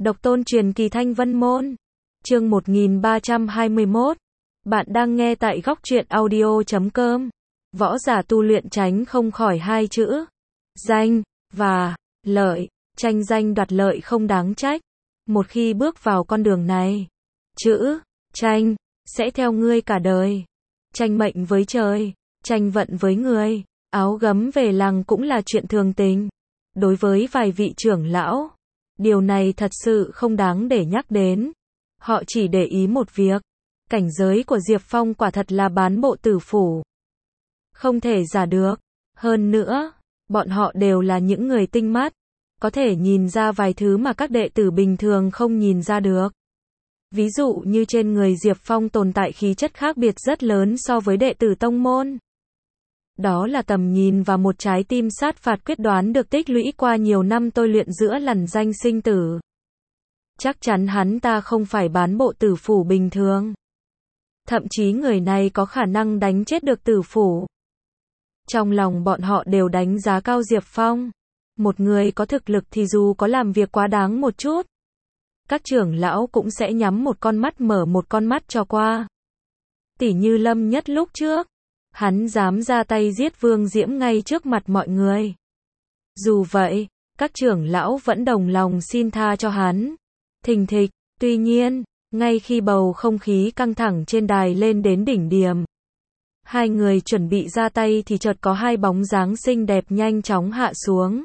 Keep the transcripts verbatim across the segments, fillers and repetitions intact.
Độc tôn truyền kỳ Thanh Vân Môn. Chương một nghìn ba trăm hai mươi mốt. Bạn đang nghe tại góc truyện audio chấm com. Võ giả tu luyện tránh không khỏi hai chữ danh và lợi. Tranh danh đoạt lợi không đáng trách. Một khi bước vào con đường này, chữ tranh sẽ theo ngươi cả đời. Tranh mệnh với trời, tranh vận với người. Áo gấm về làng cũng là chuyện thường tình. Đối với vài vị trưởng lão, điều này thật sự không đáng để nhắc đến. Họ chỉ để ý một việc. Cảnh giới của Diệp Phong quả thật là bán bộ tử phủ. Không thể giả được. Hơn nữa, bọn họ đều là những người tinh mắt. Có thể nhìn ra vài thứ mà các đệ tử bình thường không nhìn ra được. Ví dụ như trên người Diệp Phong tồn tại khí chất khác biệt rất lớn so với đệ tử tông môn. Đó là tầm nhìn và một trái tim sát phạt quyết đoán được tích lũy qua nhiều năm tôi luyện giữa lằn danh sinh tử. Chắc chắn hắn ta không phải bán bộ tử phủ bình thường. Thậm chí người này có khả năng đánh chết được tử phủ. Trong lòng bọn họ đều đánh giá cao Diệp Phong. Một người có thực lực thì dù có làm việc quá đáng một chút, các trưởng lão cũng sẽ nhắm một con mắt mở một con mắt cho qua. Tỉ như Lâm Nhất lúc trước, hắn dám ra tay giết Vương Diễm ngay trước mặt mọi người. Dù vậy, các trưởng lão vẫn đồng lòng xin tha cho hắn. Thình thịch, tuy nhiên, ngay khi bầu không khí căng thẳng trên đài lên đến đỉnh điểm, hai người chuẩn bị ra tay thì chợt có hai bóng dáng xinh đẹp nhanh chóng hạ xuống.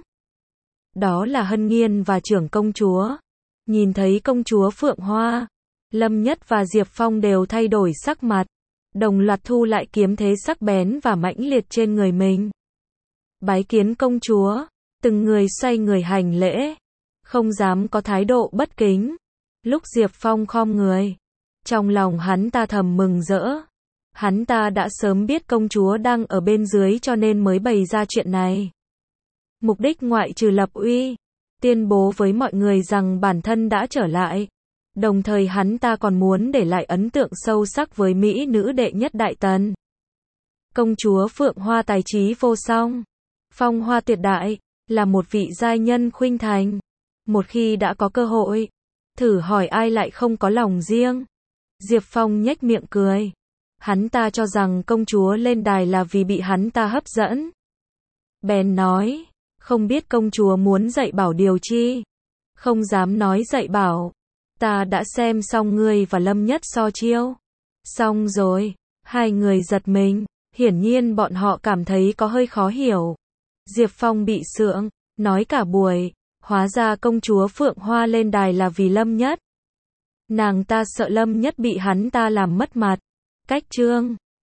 Đó là Hân Nghiên và trưởng công chúa. Nhìn thấy công chúa Phượng Hoa, Lâm Nhất và Diệp Phong đều thay đổi sắc mặt, đồng loạt thu lại kiếm thế sắc bén và mãnh liệt trên người mình. Bái kiến công chúa, từng người xoay người hành lễ, không dám có thái độ bất kính. Lúc Diệp Phong khom người, trong lòng hắn ta thầm mừng rỡ. Hắn ta đã sớm biết công chúa đang ở bên dưới cho nên mới bày ra chuyện này. Mục đích ngoại trừ lập uy, tuyên bố với mọi người rằng bản thân đã trở lại. Đồng thời hắn ta còn muốn để lại ấn tượng sâu sắc với mỹ nữ đệ nhất Đại Tần. Công chúa Phượng Hoa tài trí vô song, phong hoa tuyệt đại, là một vị giai nhân khuynh thành. Một khi đã có cơ hội, thử hỏi ai lại không có lòng riêng. Diệp Phong nhếch miệng cười. Hắn ta cho rằng công chúa lên đài là vì bị hắn ta hấp dẫn. Bèn nói, không biết công chúa muốn dạy bảo điều chi? Không dám nói dạy bảo. Ta đã xem xong ngươi và Lâm Nhất so chiêu. Xong rồi, hai người giật mình, hiển nhiên bọn họ cảm thấy có hơi khó hiểu. Diệp Phong bị sượng, nói cả buổi, hóa ra công chúa Phượng Hoa lên đài là vì Lâm Nhất. Nàng ta sợ Lâm Nhất bị hắn ta làm mất mặt. Cách chương